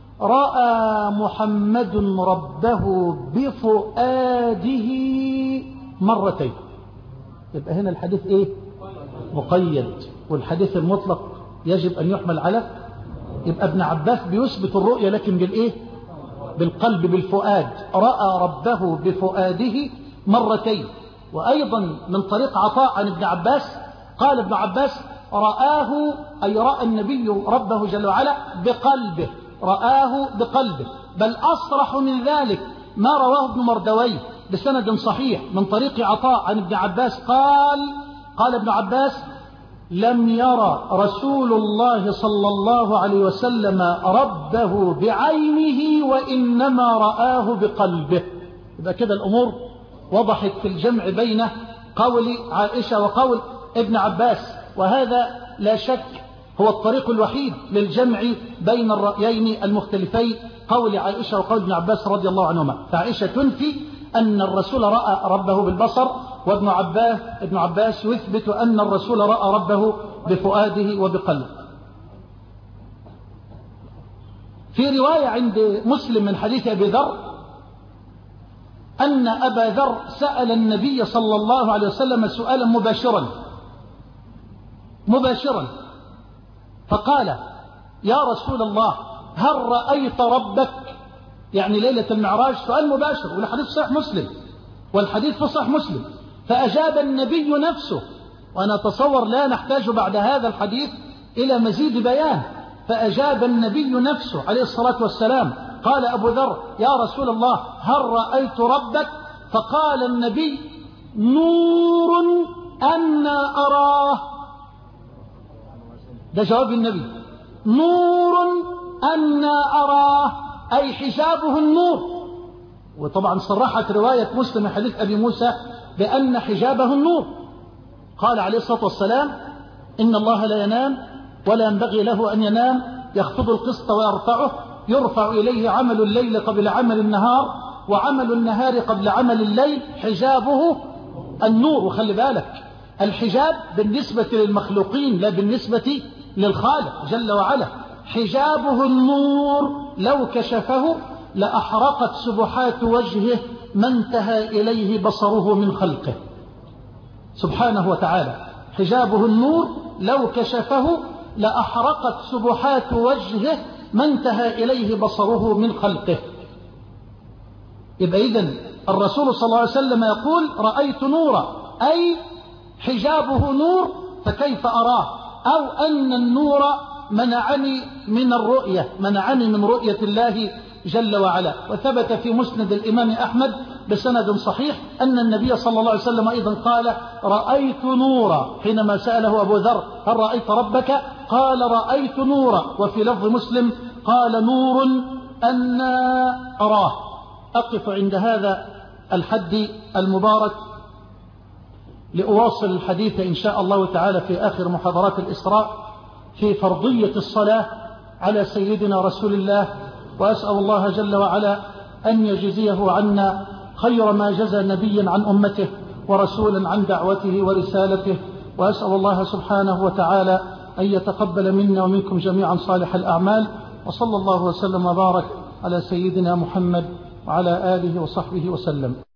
رأى محمد ربه بفؤاده مرتين. يبقى هنا الحديث ايه؟ مقيد، والحديث المطلق يجب أن يحمل على. يبقى ابن عباس بيثبت الرؤية لكن بالايه؟ بالقلب بالفؤاد. رأى ربه بفؤاده مرتين. وأيضا من طريق عطاء عن ابن عباس قال ابن عباس رآه أي رأى النبي ربه جل وعلا بقلبه، رآه بقلبه. بل أصرح من ذلك ما رواه ابن مردويه بسند صحيح من طريق عطاء عن ابن عباس قال قال ابن عباس لم يرى رسول الله صلى الله عليه وسلم ربه بعينه وإنما رآه بقلبه. يبقى كده الأمور وضحت في الجمع بين قول عائشة وقول ابن عباس، وهذا لا شك هو الطريق الوحيد للجمع بين الرأيين المختلفين، قول عائشة وقول ابن عباس رضي الله عنهما. فعائشة تنفي أن الرسول رأى ربه بالبصر، وابن عباس ابن عباس يثبت أن الرسول رأى ربه بفؤاده وبقلبه. في رواية عند مسلم من حديث أبي ذر أن أبا ذر سأل النبي صلى الله عليه وسلم سؤالا مباشرا مباشرا فقال يا رسول الله هل رأيت ربك؟ يعني ليلة المعراج، سؤال مباشر، والحديث صحيح مسلم، والحديث في صحيح مسلم. فأجاب النبي نفسه، وأنا أتصور لا نحتاج بعد هذا الحديث إلى مزيد بيان. فأجاب النبي نفسه عليه الصلاة والسلام قال أبو ذر يا رسول الله هل رأيت ربك؟ فقال النبي نور أنا أراه. ده جواب النبي، نور أنا أراه، أي حجابه النور. وطبعا صرحت رواية مسلم من حديث أبي موسى بأن حجابه النور. قال عليه الصلاة والسلام إن الله لا ينام ولا ينبغي له أن ينام، يخفض القسط ويرفعه، يرفع إليه عمل الليل قبل عمل النهار وعمل النهار قبل عمل الليل، حجابه النور. وخلي بالك الحجاب بالنسبة للمخلوقين لا بالنسبة للخالق جل وعلا. حجابه النور لو كشفه لأحرقت سبحات وجهه ما انتهى إليه بصره من خلقه سبحانه وتعالى. حجابه النور لو كشفه لأحرقت سبحات وجهه ما انتهى إليه بصره من خلقه. يبقى إذن الرسول صلى الله عليه وسلم يقول رأيت نورا، أي حجابه نور، فكيف أراه؟ أو أن النور منعني من الرؤية، منعني من رؤية الله جل وعلا. وثبت في مسند الإمام أحمد بسند صحيح أن النبي صلى الله عليه وسلم أيضا قال رأيت نورا حينما سأله أبو ذر هل رأيت ربك؟ قال رأيت نورا. وفي لفظ مسلم قال نور أنا أراه. أقف عند هذا الحد المبارك لأواصل الحديث إن شاء الله تعالى في آخر محاضرات الإسراء في فرضية الصلاة على سيدنا رسول الله، وأسأل الله جل وعلا أن يجزيه عنا خير ما جزى نبيا عن أمته ورسولا عن دعوته ورسالته، وأسأل الله سبحانه وتعالى أن يتقبل منا ومنكم جميعا صالح الأعمال. وصلى الله وسلم وبارك على سيدنا محمد وعلى آله وصحبه وسلم.